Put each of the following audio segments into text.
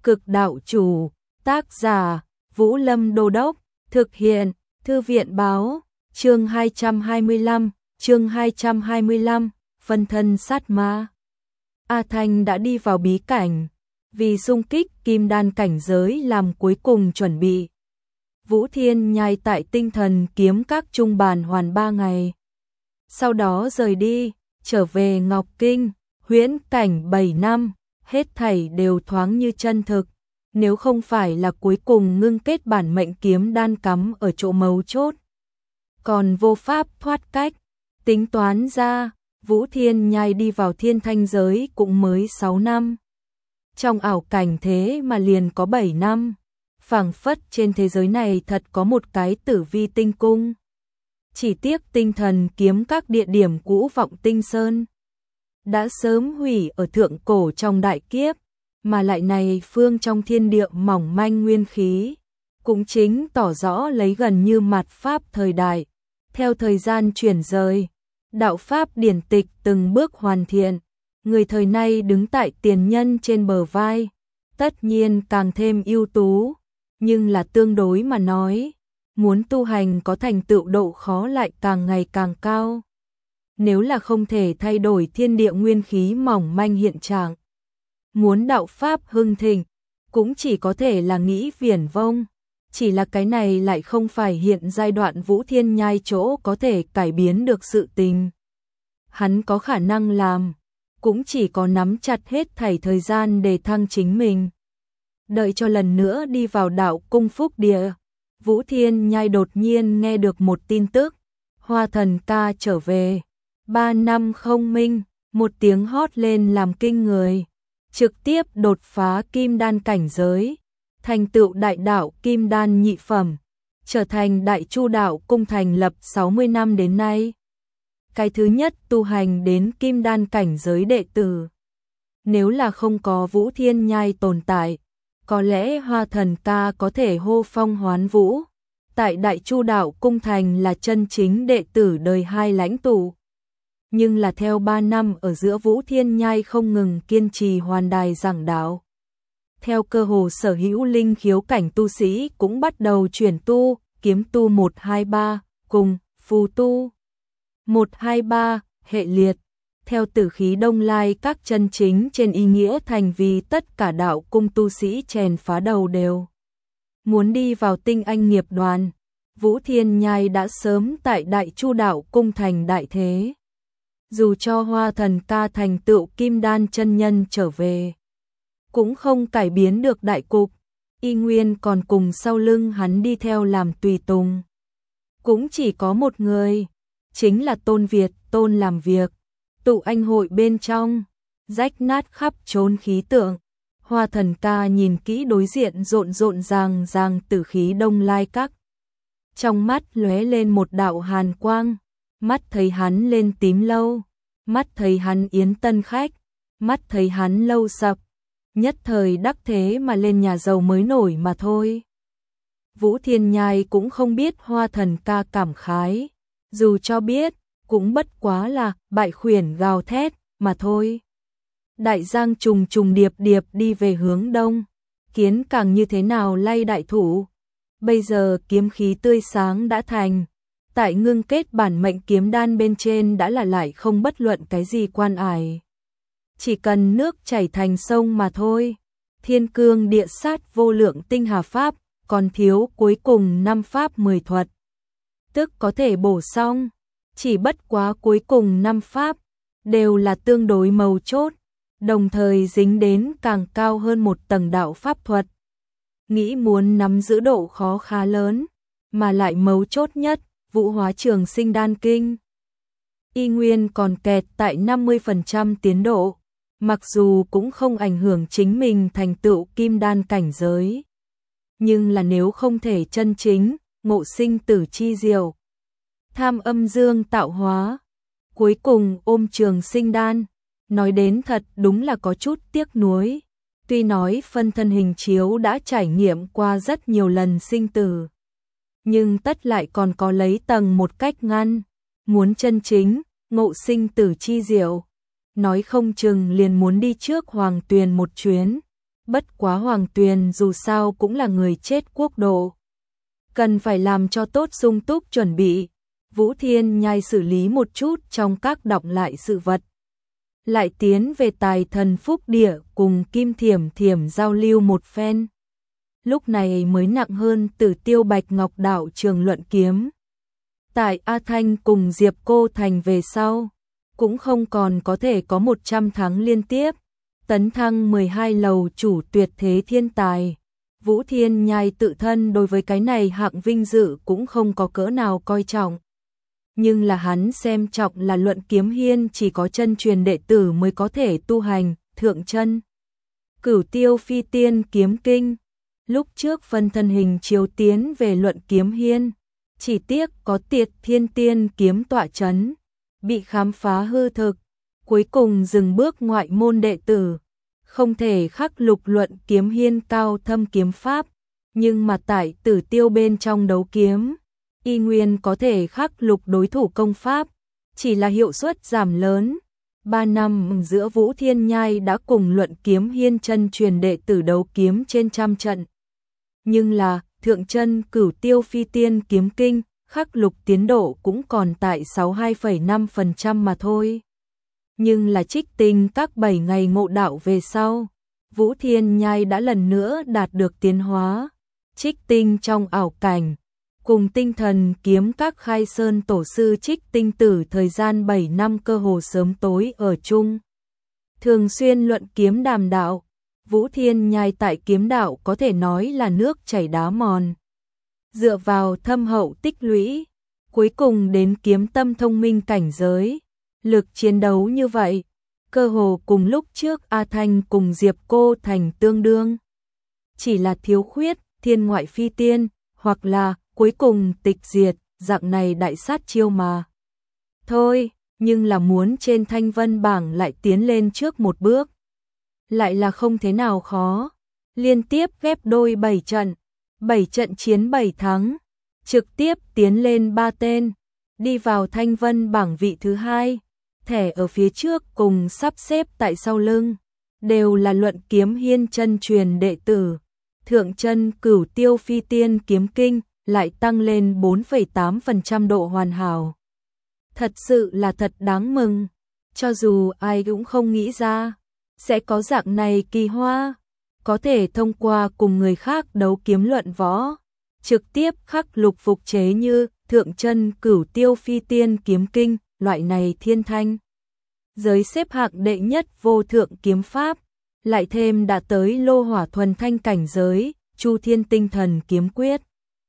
Cực đạo chủ, tác giả, Vũ Lâm Đô Đốc, thực hiện, Thư viện báo, chương 225, phân thân sát ma. A Thanh đã đi vào bí cảnh, vì xung kích kim đan cảnh giới làm cuối cùng chuẩn bị. Vũ Thiên Nhai tại Tinh Thần Kiếm Các trung bàn hoàn 3 ngày. Sau đó rời đi, trở về Ngọc Kinh, huyễn cảnh 7 năm, hết thảy đều thoáng như chân thực. Nếu không phải là cuối cùng ngưng kết bản mệnh kiếm đan cắm ở chỗ mấu chốt, còn vô pháp thoát cách. Tính toán ra, Vũ Thiên Nhai đi vào thiên thanh giới cũng mới 6 năm. Trong ảo cảnh thế mà liền có 7 năm. Phảng phất trên thế giới này thật có một cái Tử Vi Tinh Cung. Chỉ tiếc Tinh Thần Kiếm Các địa điểm cũ Vọng Tinh Sơn đã sớm hủy ở thượng cổ trong đại kiếp, mà lại này phương trong thiên địa mỏng manh nguyên khí, cũng chính tỏ rõ lấy gần như mạt pháp thời đại. Theo thời gian chuyển rời, đạo pháp điển tịch từng bước hoàn thiện, người thời nay đứng tại tiền nhân trên bờ vai, tất nhiên càng thêm ưu tú, nhưng là tương đối mà nói, muốn tu hành có thành tựu độ khó lại càng ngày càng cao. Nếu là không thể thay đổi thiên địa nguyên khí mỏng manh hiện trạng, muốn đạo pháp hưng thịnh, cũng chỉ có thể là nghĩ viển vông. Chỉ là cái này lại không phải hiện giai đoạn Vũ Thiên Nhai chỗ có thể cải biến được sự tình. Hắn có khả năng làm, cũng chỉ có nắm chặt hết thảy thời gian để thăng chính mình. Đợi cho lần nữa đi vào đạo cung phúc địa, Vũ Thiên Nhai đột nhiên nghe được một tin tức, Hoa Thần Ca trở về. 3 năm không minh, một tiếng hót lên làm kinh người, trực tiếp đột phá kim đan cảnh giới, thành tựu đại đạo kim đan nhị phẩm, trở thành Đại Chu đạo cung thành lập 60 năm đến nay. Cái thứ nhất tu hành đến kim đan cảnh giới đệ tử. Nếu là không có Vũ Thiên Nhai tồn tại, có lẽ Hoa Thần Ca có thể hô phong hoán vũ. Tại Đại Chu đạo cung thành là chân chính đệ tử đời 2 lãnh tụ. Nhưng là theo 3 năm ở giữa Vũ Thiên Nhai không ngừng kiên trì hoàn đài giảng đạo. Theo cơ hồ sở hữu linh khiếu cảnh tu sĩ cũng bắt đầu chuyển tu, kiếm tu 1-2-3, cùng phù tu 1-2-3, hệ liệt. Theo Tử Khí Đông Lai các chân chính trên ý nghĩa thành vì tất cả đạo cung tu sĩ chèn phá đầu đều muốn đi vào tinh anh nghiệp đoàn. Vũ Thiên Nhai đã sớm tại Đại Chu đạo cung thành đại thế. Dù cho Hoa Thần Ca thành tựu kim đan chân nhân trở về, cũng không cải biến được đại cục, y nguyên còn cùng sau lưng hắn đi theo làm tùy tùng. Cũng chỉ có một người, chính là Tôn Việt, Tôn làm việc, tụ anh hội bên trong, rách nát khắp trốn khí tượng. Hoa Thần Ca nhìn kỹ đối diện rộn ràng Tử Khí Đông Lai các. Trong mắt lóe lên một đạo hàn quang, mắt thấy hắn lên tím lâu, mắt thấy hắn yến tân khách, mắt thấy hắn lâu sập, nhất thời đắc thế mà lên nhà giàu mới nổi mà thôi. Vũ Thiên Nhai cũng không biết Hoa Thần Ca cảm khái, dù cho biết, cũng bất quá là bại khuyển gào thét mà thôi. Đại giang trùng điệp đi về hướng đông, kiến càng như thế nào lay đại thủ. Bây giờ kiếm khí tươi sáng đã thành, tại ngưng kết bản mệnh kiếm đan bên trên đã là lại không bất luận cái gì quan ải. Chỉ cần nước chảy thành sông mà thôi. Thiên cương địa sát vô lượng tinh hà pháp, còn thiếu cuối cùng 5 pháp 10 thuật. Tức có thể bổ xong, chỉ bất quá cuối cùng 5 pháp, đều là tương đối mấu chốt, đồng thời dính đến càng cao hơn một tầng đạo pháp thuật. Nghĩ muốn nắm giữ độ khó khá lớn, mà lại mấu chốt nhất, Vũ Hóa Trường Sinh Đan Kinh. Y nguyên còn kẹt tại 50% tiến độ, mặc dù cũng không ảnh hưởng chính mình thành tựu kim đan cảnh giới. Nhưng là nếu không thể chân chính, ngộ sinh tử chi diệu, tham âm dương tạo hóa, cuối cùng ôm trường sinh đan, nói đến thật đúng là có chút tiếc nuối. Tuy nói phân thân hình chiếu đã trải nghiệm qua rất nhiều lần sinh tử, nhưng tất lại còn có lấy tầng một cách ngăn, muốn chân chính, ngộ sinh tử chi diệu, nói không chừng liền muốn đi trước Hoàng Tuyền một chuyến, Bất quá Hoàng Tuyền dù sao cũng là người chết quốc độ, cần phải làm cho tốt sung túc chuẩn bị. Vũ Thiên Nhai xử lý một chút trong các đọng lại sự vật, lại tiến về Tài Thần Phúc Địa cùng Kim Thiểm Thiểm giao lưu một phen. Lúc này mới nặng hơn Tử Tiêu Bạch Ngọc đạo trường luận kiếm. Tại A Thanh cùng Diệp Cô Thành về sau, cũng không còn có thể có 100 tháng liên tiếp, tấn thăng 12 lầu chủ tuyệt thế thiên tài. Vũ Thiên Nhai tự thân đối với cái này hạng vinh dự cũng không có cỡ nào coi trọng. Nhưng là hắn xem trọng là luận kiếm hiên chỉ có chân truyền đệ tử mới có thể tu hành, thượng chân. Cửu Tiêu Phi Tiên Kiếm Kinh. Lúc trước phân thân hình chiếu tiến về luận kiếm hiên, chỉ tiếc có Tiệt Thiên Tiên kiếm tọa chấn, bị khám phá hư thực, cuối cùng dừng bước ngoại môn đệ tử, không thể khắc lục luận kiếm hiên cao thâm kiếm pháp, nhưng mà tại Tử Tiêu bên trong đấu kiếm, y nguyên có thể khắc lục đối thủ công pháp, chỉ là hiệu suất giảm lớn. 3 năm giữa Vũ Thiên Nhai đã cùng luận kiếm hiên chân truyền đệ tử đấu kiếm trên trăm trận. Nhưng là thượng chân Cửu Tiêu Phi Tiên kiếm kinh, khắc lục tiến độ cũng còn tại 62,5% mà thôi. Nhưng là trích tinh các 7 ngày ngộ đạo về sau, Vũ Thiên Nhai đã lần nữa đạt được tiến hóa. Trích tinh trong ảo cảnh, cùng tinh thần kiếm các khai sơn tổ sư trích tinh tử thời gian 7 năm cơ hồ sớm tối ở chung. Thường xuyên luận kiếm đàm đạo, Vũ Thiên Nhai tại kiếm đạo có thể nói là nước chảy đá mòn. Dựa vào thâm hậu tích lũy, cuối cùng đến kiếm tâm thông minh cảnh giới, lực chiến đấu như vậy, cơ hồ cùng lúc trước A Thanh cùng Diệp Cô Thành tương đương. Chỉ là thiếu khuyết thiên ngoại phi tiên, hoặc là cuối cùng tịch diệt, dạng này đại sát chiêu mà. Thôi, nhưng là muốn trên thanh vân bảng lại tiến lên trước một bước, lại là không thế nào khó. Liên tiếp ghép đôi 7 trận chiến 7 thắng, trực tiếp tiến lên 3 tên, đi vào thanh vân bảng vị thứ 2, thẻ ở phía trước cùng sắp xếp tại sau lưng, đều là luận kiếm hiên chân truyền đệ tử. Thượng chân Cửu Tiêu Phi Tiên kiếm kinh lại tăng lên 4,8% độ hoàn hảo. Thật sự là thật đáng mừng, cho dù ai cũng không nghĩ ra sẽ có dạng này kỳ hoa, có thể thông qua cùng người khác đấu kiếm luận võ, trực tiếp khắc lục phục chế như thượng chân Cửu Tiêu Phi Tiên kiếm kinh, loại này thiên thanh giới xếp hạng đệ nhất vô thượng kiếm pháp, lại thêm đã tới lô hỏa thuần thanh cảnh giới, Chu Thiên Tinh Thần kiếm quyết.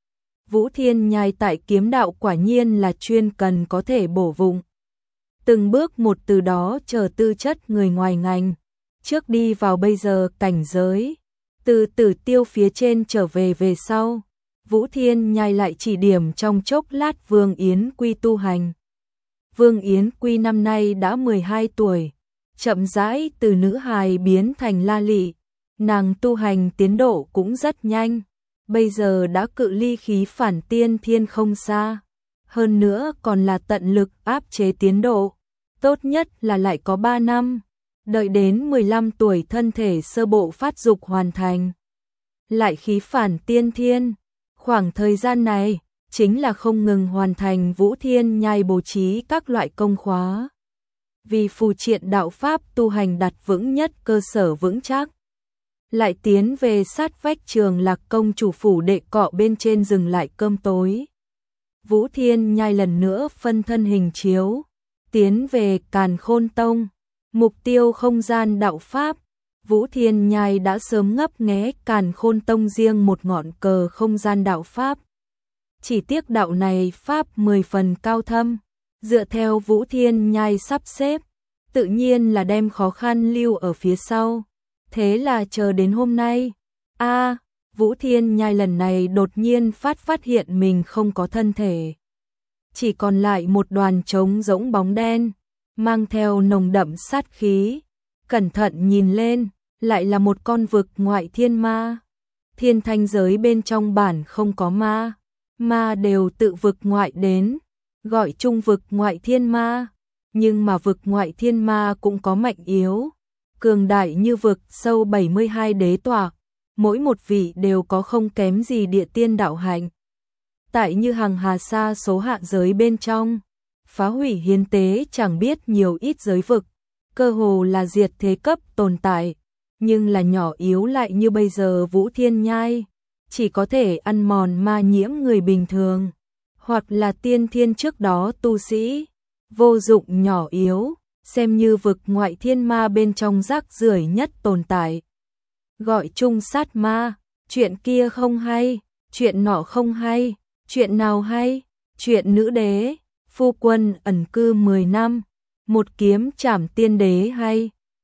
Vũ Thiên Nhai tại kiếm đạo quả nhiên là chuyên cần có thể bổ vụng. Từng bước một từ đó chờ tư chất người ngoài ngành, trước đi vào bây giờ cảnh giới, từ Tử Tiêu phía trên trở về sau, Vũ Thiên Nhai lại chỉ điểm trong chốc lát Vương Yến Quy tu hành. Vương Yến Quy năm nay đã 12 tuổi, chậm rãi từ nữ hài biến thành la lị, nàng tu hành tiến độ cũng rất nhanh, bây giờ đã cự ly khí phản tiên thiên không xa, hơn nữa còn là tận lực áp chế tiến độ, tốt nhất là lại có 3 năm, đợi đến 15 tuổi thân thể sơ bộ phát dục hoàn thành, lại khí phản tiên thiên. Khoảng thời gian này chính là không ngừng hoàn thành Vũ Thiên Nhai bố trí các loại công khóa, vì phù triện đạo pháp tu hành đặt vững nhất cơ sở vững chắc. Lại tiến về sát vách Trường Lạc công chủ phủ đệ cọ bên trên dừng lại cơm tối. Vũ Thiên Nhai lần nữa phân thân hình chiếu, tiến về Càn Khôn Tông, mục tiêu không gian đạo pháp. Vũ Thiên Nhai đã sớm ngấp nghé Càn Khôn Tông riêng một ngọn cờ không gian đạo pháp. Chỉ tiếc đạo này pháp 10 phần cao thâm, dựa theo Vũ Thiên Nhai sắp xếp, tự nhiên là đem khó khăn lưu ở phía sau. Thế là chờ đến hôm nay, Vũ Thiên Nhai lần này đột nhiên phát hiện mình không có thân thể. Chỉ còn lại một đoàn trống rỗng bóng đen, mang theo nồng đậm sát khí. Cẩn thận nhìn lên, lại là một con vực ngoại thiên ma. Thiên thanh giới bên trong bản không có ma đều tự vực ngoại đến, gọi chung vực ngoại thiên ma. Nhưng mà vực ngoại thiên ma cũng có mạnh yếu, cường đại như vực sâu 72 đế tọa, mỗi một vị đều có không kém gì địa tiên đạo hạnh. Tại Như Hằng Hà Sa số hạ giới bên trong, phá hủy hiến tế chẳng biết nhiều ít giới vực, cơ hồ là diệt thế cấp tồn tại, nhưng là nhỏ yếu lại như bây giờ Vũ Thiên Nhai, chỉ có thể ăn mòn ma nhiễm người bình thường, hoặc là tiên thiên trước đó tu sĩ, vô dụng nhỏ yếu, xem như vực ngoại thiên ma bên trong rác rưởi nhất tồn tại. Gọi chung sát ma, chuyện kia không hay, chuyện nọ không hay, chuyện nào hay, chuyện nữ đế, phu quân ẩn cư 10 năm, một kiếm trảm tiên đế hay.